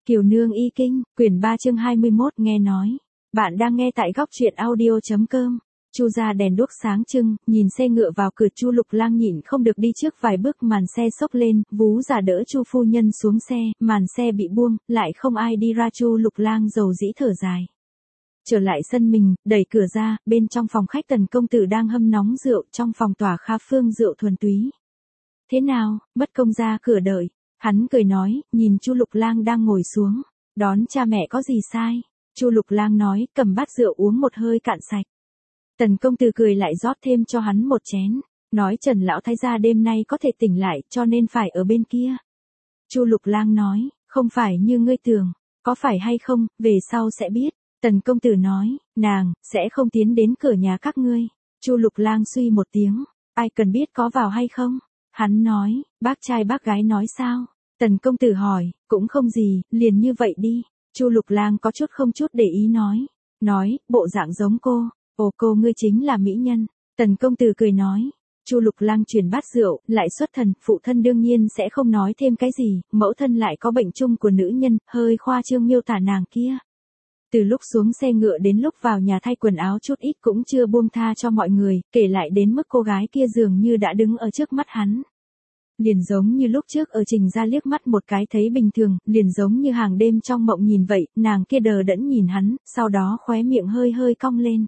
Kiều Nương y kinh, quyển 3 chương 21 nghe nói. Bạn đang nghe tại góc truyện audio.com. Chu ra đèn đuốc sáng trưng, nhìn xe ngựa vào cửa, Chu Lục Lang nhịn không được đi trước vài bước, màn xe xốc lên, vú già đỡ Chu phu nhân xuống xe, màn xe bị buông, lại không ai đi ra. Chu Lục Lang dầu dĩ thở dài. Trở lại sân mình, đẩy cửa ra, bên trong phòng khách Tần công tử đang hâm nóng rượu, trong phòng tỏa Kha Phương rượu thuần túy. Thế nào, mất công ra cửa đợi. Hắn cười nói, nhìn Chu Lục Lang đang ngồi xuống, đón cha mẹ có gì sai? Chu Lục Lang nói, cầm bát rượu uống một hơi cạn sạch. Tần công tử cười lại rót thêm cho hắn một chén, nói Trần lão thái gia đêm nay có thể tỉnh lại, cho nên phải ở bên kia. Chu Lục Lang nói, không phải như ngươi tưởng, có phải hay không, về sau sẽ biết. Tần công tử nói, nàng sẽ không tiến đến cửa nhà các ngươi. Chu Lục Lang suy một tiếng, ai cần biết có vào hay không? Hắn nói, bác trai bác gái nói sao? Tần công tử hỏi, cũng không gì, liền như vậy đi. Chu Lục Lang có chút không chút để ý nói, bộ dạng giống cô. Ồ, cô ngươi chính là mỹ nhân. Tần công tử cười nói. Chu Lục Lang chuyển bát rượu, lại xuất thần, phụ thân đương nhiên sẽ không nói thêm cái gì, mẫu thân lại có bệnh chung của nữ nhân, hơi khoa trương miêu tả nàng kia. Từ lúc xuống xe ngựa đến lúc vào nhà thay quần áo chút ít cũng chưa buông tha cho mọi người, kể lại đến mức cô gái kia dường như đã đứng ở trước mắt hắn. Liền giống như lúc trước ở Trình ra liếc mắt một cái thấy bình thường, liền giống như hàng đêm trong mộng nhìn vậy, nàng kia đờ đẫn nhìn hắn, sau đó khóe miệng hơi hơi cong lên.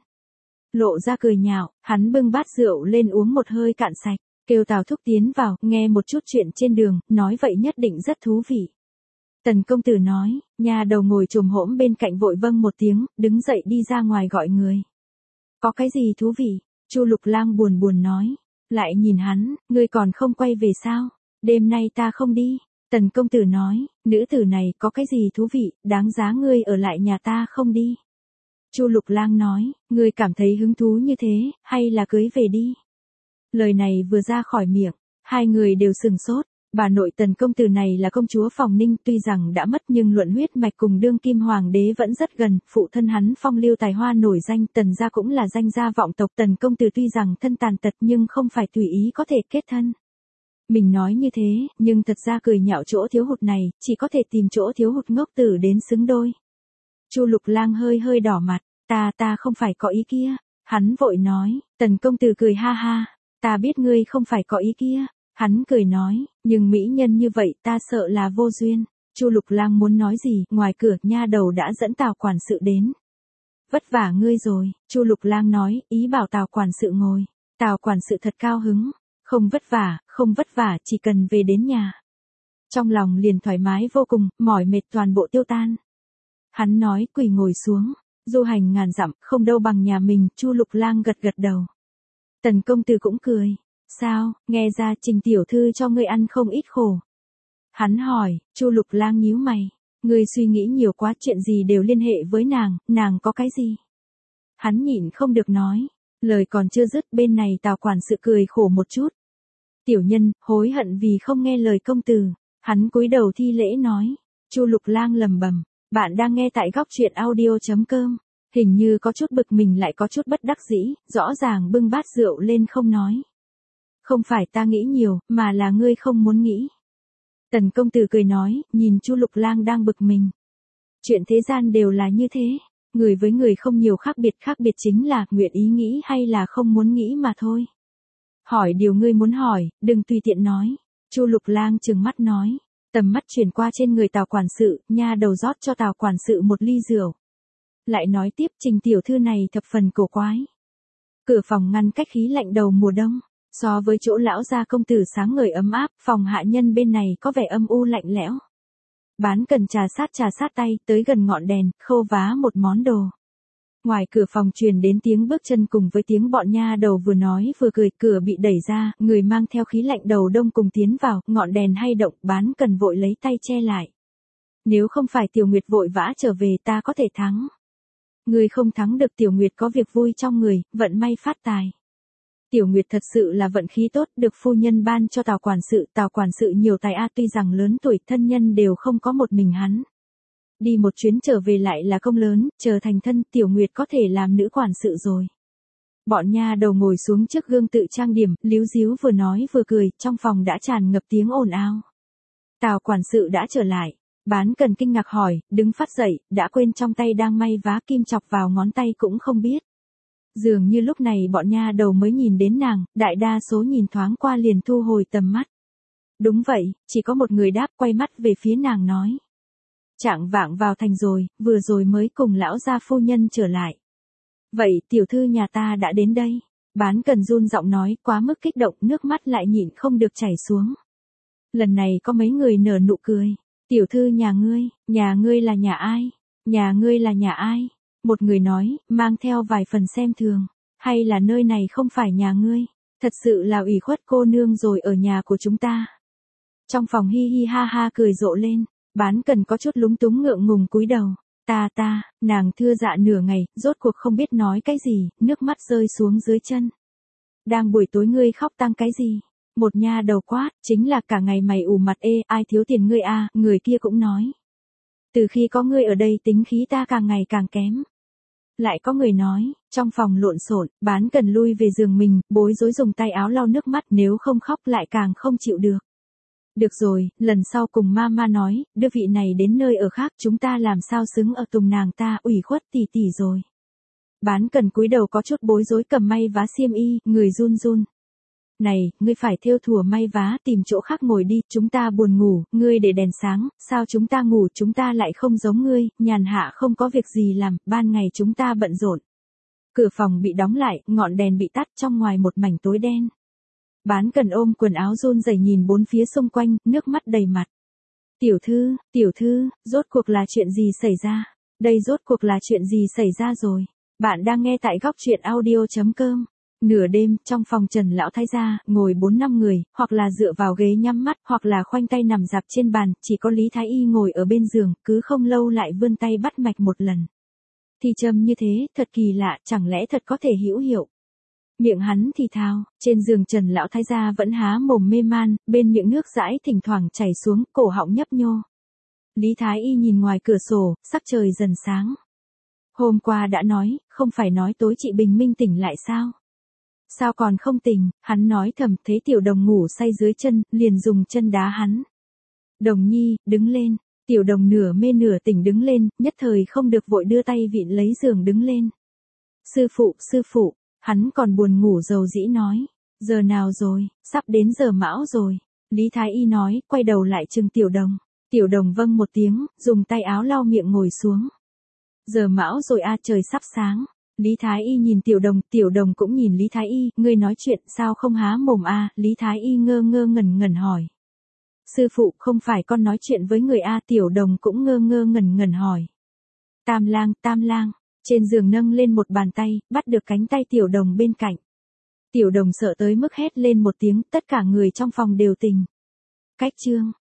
Lộ ra cười nhạo, hắn bưng bát rượu lên uống một hơi cạn sạch, kêu Tào Thúc tiến vào, nghe một chút chuyện trên đường, nói vậy nhất định rất thú vị. Tần công tử nói, nhà đầu ngồi chồm hổm bên cạnh vội vâng một tiếng, đứng dậy đi ra ngoài gọi người. Có cái gì thú vị? Chu Lục Lang buồn buồn nói. Lại nhìn hắn, ngươi còn không quay về sao? Đêm nay ta không đi. Tần công tử nói, nữ tử này có cái gì thú vị, đáng giá ngươi ở lại nhà ta không đi. Chu Lục Lang nói, ngươi cảm thấy hứng thú như thế, hay là cưới về đi. Lời này vừa ra khỏi miệng, hai người đều sừng sốt. Bà nội Tần công tử này là công chúa Phòng Ninh, tuy rằng đã mất nhưng luận huyết mạch cùng đương kim hoàng đế vẫn rất gần, phụ thân hắn phong lưu tài hoa nổi danh, Tần gia cũng là danh gia vọng tộc. Tần công tử tuy rằng thân tàn tật nhưng không phải tùy ý có thể kết thân. Mình nói như thế, nhưng thật ra cười nhạo chỗ thiếu hụt này, chỉ có thể tìm chỗ thiếu hụt ngốc tử đến xứng đôi. Chu Lục Lang hơi hơi đỏ mặt, ta không phải có ý kia. Hắn vội nói, Tần công tử cười ha ha, ta biết ngươi không phải có ý kia. Hắn cười nói, nhưng mỹ nhân như vậy ta sợ là vô duyên. Chu Lục Lang muốn nói gì, ngoài cửa nha đầu đã dẫn Tào quản sự đến. Vất vả ngươi rồi, Chu Lục Lang nói, ý bảo Tào quản sự ngồi. Tào quản sự thật cao hứng, không vất vả, chỉ cần về đến nhà. Trong lòng liền thoải mái vô cùng, mỏi mệt toàn bộ tiêu tan. Hắn nói, quỳ ngồi xuống, du hành ngàn dặm, không đâu bằng nhà mình. Chu Lục Lang gật gật đầu. Tần công tử cũng cười. Sao, nghe ra Trình tiểu thư cho ngươi ăn không ít khổ. Hắn hỏi, Chu Lục Lang nhíu mày, ngươi suy nghĩ nhiều quá, chuyện gì đều liên hệ với nàng có cái gì? Hắn nhịn không được nói, lời còn chưa dứt bên này Tào quản sự cười khổ một chút. Tiểu nhân, hối hận vì không nghe lời công tử. Hắn cúi đầu thi lễ nói. Chu Lục Lang lẩm bẩm, bạn đang nghe tại góc truyện audio.com. Hình như có chút bực mình lại có chút bất đắc dĩ, rõ ràng bưng bát rượu lên không nói. Không phải ta nghĩ nhiều, mà là ngươi không muốn nghĩ. Tần công tử cười nói, nhìn Chu Lục Lang đang bực mình. Chuyện thế gian đều là như thế, người với người không nhiều khác biệt chính là nguyện ý nghĩ hay là không muốn nghĩ mà thôi. Hỏi điều ngươi muốn hỏi, đừng tùy tiện nói. Chu Lục Lang trừng mắt nói, tầm mắt chuyển qua trên người Tào quản sự, nha đầu rót cho Tào quản sự một ly rượu. Lại nói tiếp, Trình tiểu thư này thập phần cổ quái. Cửa phòng ngăn cách khí lạnh đầu mùa đông. So với chỗ lão gia công tử sáng ngời ấm áp, phòng hạ nhân bên này có vẻ âm u lạnh lẽo. Bán cần trà sát tay, tới gần ngọn đèn, khâu vá một món đồ. Ngoài cửa phòng truyền đến tiếng bước chân cùng với tiếng bọn nha đầu vừa nói vừa cười, cửa bị đẩy ra, người mang theo khí lạnh đầu đông cùng tiến vào, ngọn đèn hay động, bán cần vội lấy tay che lại. Nếu không phải Tiểu Nguyệt vội vã trở về ta có thể thắng. Người không thắng được, Tiểu Nguyệt có việc vui trong người, vận may phát tài. Tiểu Nguyệt thật sự là vận khí tốt, được phu nhân ban cho Tào quản sự nhiều tài tuy rằng lớn tuổi, thân nhân đều không có một mình hắn. Đi một chuyến trở về lại là công lớn, chờ thành thân, Tiểu Nguyệt có thể làm nữ quản sự rồi. Bọn nha đầu ngồi xuống trước gương tự trang điểm, líu díu vừa nói vừa cười, trong phòng đã tràn ngập tiếng ồn ào. Tào quản sự đã trở lại, Bán cần kinh ngạc hỏi, đứng phát dậy, đã quên trong tay đang may vá kim chọc vào ngón tay cũng không biết. Dường như lúc này bọn nha đầu mới nhìn đến nàng, đại đa số nhìn thoáng qua liền thu hồi tầm mắt. Đúng vậy, chỉ có một người đáp, quay mắt về phía nàng nói. Trạng vạng vào thành rồi, vừa rồi mới cùng lão gia phu nhân trở lại. Vậy tiểu thư nhà ta đã đến đây. Bán cần run giọng nói, quá mức kích động, nước mắt lại nhịn không được chảy xuống. Lần này có mấy người nở nụ cười. Tiểu thư nhà ngươi là nhà ai? Nhà ngươi là nhà ai? Một người nói, mang theo vài phần xem thường. Hay là nơi này không phải nhà ngươi? Thật sự là ủy khuất cô nương rồi ở nhà của chúng ta. Trong phòng hi hi ha ha cười rộ lên, bán cần có chút lúng túng ngượng ngùng cúi đầu. Nàng thưa dạ nửa ngày, rốt cuộc không biết nói cái gì, nước mắt rơi xuống dưới chân. Đang buổi tối ngươi khóc tăng cái gì? Một nha đầu quát, chính là cả ngày mày ủ mặt ai thiếu tiền ngươi à, người kia cũng nói. Từ khi có ngươi ở đây tính khí ta càng ngày càng kém. Lại có người nói, trong phòng lộn xộn, bán cần lui về giường mình, bối rối dùng tay áo lau nước mắt, nếu không khóc lại càng không chịu được. Được rồi, lần sau cùng mama nói, đưa vị này đến nơi ở khác, chúng ta làm sao xứng ở tùng nàng ta, ủy khuất tỉ tỉ rồi. Bán cần cúi đầu có chút bối rối cầm may vá xiêm y, người run run. Này, ngươi phải thêu thùa may vá, tìm chỗ khác ngồi đi, chúng ta buồn ngủ, ngươi để đèn sáng, sao chúng ta ngủ, chúng ta lại không giống ngươi, nhàn hạ không có việc gì làm, ban ngày chúng ta bận rộn. Cửa phòng bị đóng lại, ngọn đèn bị tắt, trong ngoài một mảnh tối đen. Bán cần ôm quần áo run rẩy nhìn bốn phía xung quanh, nước mắt đầy mặt. Tiểu thư, rốt cuộc là chuyện gì xảy ra? Đây rốt cuộc là chuyện gì xảy ra rồi? Bạn đang nghe tại góc truyện audio.com. Nửa đêm, trong phòng Trần lão thái gia, ngồi 4-5 người, hoặc là dựa vào ghế nhắm mắt, hoặc là khoanh tay nằm dạp trên bàn, chỉ có Lý Thái Y ngồi ở bên giường, cứ không lâu lại vươn tay bắt mạch một lần. Thì trầm như thế, thật kỳ lạ, chẳng lẽ thật có thể hữu hiệu? Miệng hắn thì thào, trên giường Trần lão thái gia vẫn há mồm mê man, bên miệng nước dãi thỉnh thoảng chảy xuống, cổ họng nhấp nhô. Lý Thái Y nhìn ngoài cửa sổ, sắc trời dần sáng. Hôm qua đã nói, không phải nói tối chị bình minh tỉnh lại sao? Sao còn không tỉnh? Hắn nói thầm, thấy Tiểu Đồng ngủ say dưới chân, liền dùng chân đá hắn. Đồng nhi, đứng lên. Tiểu Đồng nửa mê nửa tỉnh đứng lên, nhất thời không được vội đưa tay vịn lấy giường đứng lên. Sư phụ, hắn còn buồn ngủ dầu dĩ nói. Giờ nào rồi, sắp đến giờ mão rồi. Lý Thái Y nói, quay đầu lại trừng Tiểu Đồng. Tiểu Đồng vâng một tiếng, dùng tay áo lau miệng ngồi xuống. Giờ mão rồi à, trời sắp sáng. Lý Thái Y nhìn Tiểu Đồng cũng nhìn Lý Thái Y, ngươi nói chuyện sao không há mồm à, Lý Thái Y ngơ ngẩn hỏi. Sư phụ, không phải con nói chuyện với người à, Tiểu Đồng cũng ngơ ngẩn hỏi. Tam lang, trên giường nâng lên một bàn tay, bắt được cánh tay Tiểu Đồng bên cạnh. Tiểu Đồng sợ tới mức hét lên một tiếng, tất cả người trong phòng đều tỉnh. Cách chương